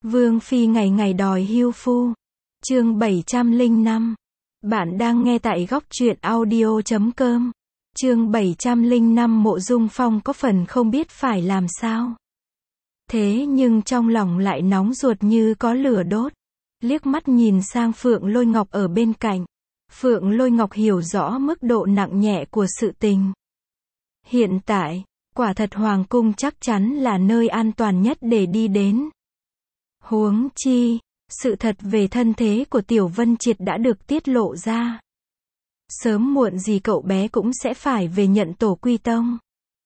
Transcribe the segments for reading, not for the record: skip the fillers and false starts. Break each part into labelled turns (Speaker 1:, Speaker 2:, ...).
Speaker 1: Vương phi ngày ngày đòi hưu phu. Chương 705. Bạn đang nghe tại góc truyện audio.com. Chương 705. Mộ Dung Phong có phần không biết phải làm sao. Thế nhưng trong lòng lại nóng ruột như có lửa đốt. Liếc mắt nhìn sang Phượng Lôi Ngọc ở bên cạnh. Phượng Lôi Ngọc hiểu rõ mức độ nặng nhẹ của sự tình. Hiện tại, quả thật Hoàng cung chắc chắn là nơi an toàn nhất để đi đến. Huống chi, sự thật về thân thế của Tiểu Vân Triệt đã được tiết lộ ra. Sớm muộn gì cậu bé cũng sẽ phải về nhận tổ quy tông.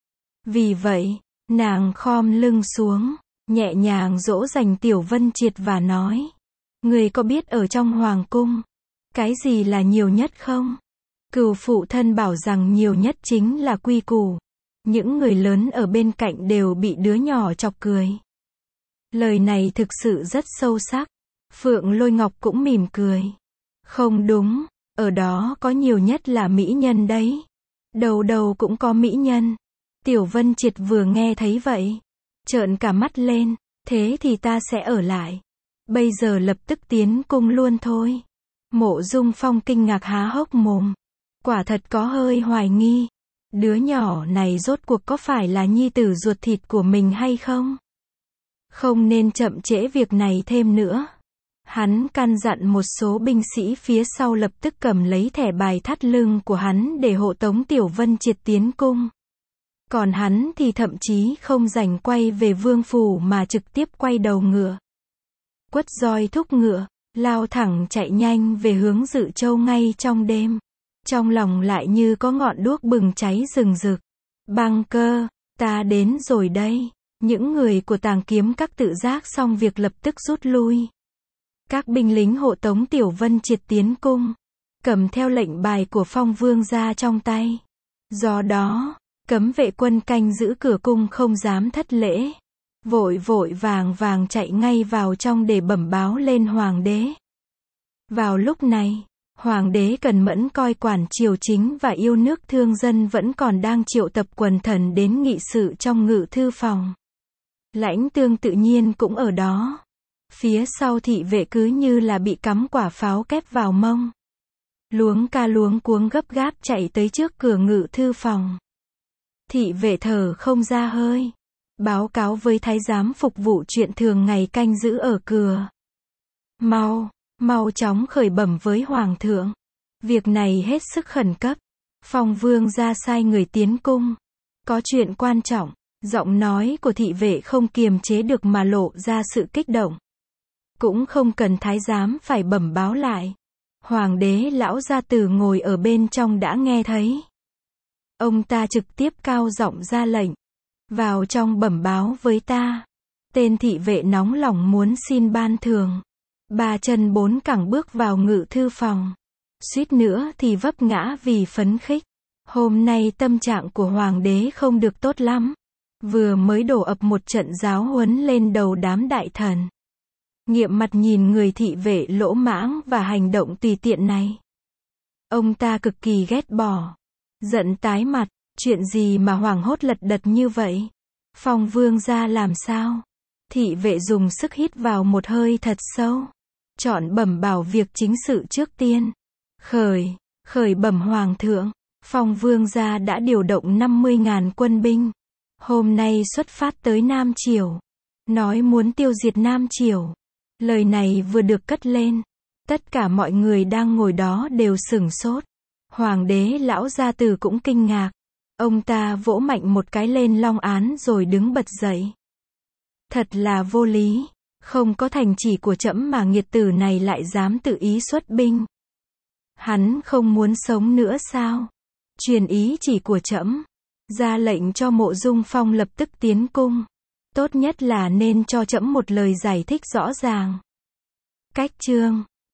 Speaker 1: Vì vậy, nàng khom lưng xuống, nhẹ nhàng dỗ dành Tiểu Vân Triệt và nói: Người có biết ở trong Hoàng cung, cái gì là nhiều nhất không? Cừu phụ thân bảo rằng nhiều nhất chính là quy củ. Những người lớn ở bên cạnh đều bị đứa nhỏ chọc cười. Lời này thực sự rất sâu sắc. Phượng Lôi Ngọc cũng mỉm cười. Không đúng, ở đó có nhiều nhất là mỹ nhân đấy. Đầu đầu cũng có mỹ nhân. Tiểu Vân Triệt vừa nghe thấy vậy, trợn cả mắt lên. Thế thì ta sẽ ở lại. Bây giờ lập tức tiến cung luôn thôi. Mộ Dung Phong kinh ngạc há hốc mồm. Quả thật có hơi hoài nghi. Đứa nhỏ này rốt cuộc có phải là nhi tử ruột thịt của mình hay không? Không nên chậm trễ việc này thêm nữa. Hắn căn dặn một số binh sĩ phía sau lập tức cầm lấy thẻ bài thắt lưng của hắn để hộ tống Tiểu Vân Triệt tiến cung. Còn hắn thì thậm chí không rảnh quay về vương phủ mà trực tiếp quay đầu ngựa. Quất roi thúc ngựa, lao thẳng chạy nhanh về hướng Dự Châu ngay trong đêm. Trong lòng lại như có ngọn đuốc bừng cháy rừng rực. Băng Cơ, ta đến rồi đây. Những người của Tàng Kiếm Các tự giác xong việc lập tức rút lui. Các binh lính hộ tống Tiểu Vân Triệt tiến cung, cầm theo lệnh bài của Phong Vương gia trong tay. Do đó, cấm vệ quân canh giữ cửa cung không dám thất lễ. Vội vội vàng vàng chạy ngay vào trong để bẩm báo lên Hoàng đế. Vào lúc này, Hoàng đế Cần Mẫn coi quản triều chính và yêu nước thương dân vẫn còn đang triệu tập quần thần đến nghị sự trong ngự thư phòng. Lãnh Tương tự nhiên cũng ở đó. Phía sau thị vệ cứ như là bị cắm quả pháo kép vào mông. Luống ca luống cuống gấp gáp chạy tới trước cửa ngự thư phòng. Thị vệ thở không ra hơi. Báo cáo với thái giám phục vụ chuyện thường ngày canh giữ ở cửa. Mau chóng khởi bẩm với Hoàng thượng. Việc này hết sức khẩn cấp. Phong Vương gia sai người tiến cung. Có chuyện quan trọng. Giọng nói của thị vệ không kiềm chế được mà lộ ra sự kích động. Cũng không cần thái giám phải bẩm báo lại. Hoàng đế lão gia tử ngồi ở bên trong đã nghe thấy. Ông ta trực tiếp cao giọng ra lệnh. Vào trong bẩm báo với ta. Tên thị vệ nóng lòng muốn xin ban thưởng. Ba chân bốn cẳng bước vào ngự thư phòng. Suýt nữa thì vấp ngã vì phấn khích. Hôm nay tâm trạng của Hoàng đế không được tốt lắm. Vừa mới đổ ập một trận giáo huấn lên đầu đám đại thần. Nghiệm mặt nhìn người thị vệ lỗ mãng và hành động tùy tiện này. Ông ta cực kỳ ghét bỏ. Giận tái mặt, chuyện gì mà hoảng hốt lật đật như vậy? Phong Vương gia làm sao? Thị vệ dùng sức hít vào một hơi thật sâu. Chọn bẩm bảo việc chính sự trước tiên. Khởi bẩm Hoàng thượng. Phong Vương gia đã điều động 50.000 quân binh. Hôm nay xuất phát tới Nam Triều. Nói muốn tiêu diệt Nam Triều. Lời này vừa được cất lên. Tất cả mọi người đang ngồi đó đều sửng sốt. Hoàng đế lão gia tử cũng kinh ngạc. Ông ta vỗ mạnh một cái lên long án rồi đứng bật dậy. Thật là vô lý. Không có thành chỉ của trẫm mà nghiệt tử này lại dám tự ý xuất binh. Hắn không muốn sống nữa sao? Truyền ý chỉ của trẫm. Ra lệnh cho Mộ Dung Phong lập tức tiến cung. Tốt nhất là nên cho trẫm một lời giải thích rõ ràng. Cách chương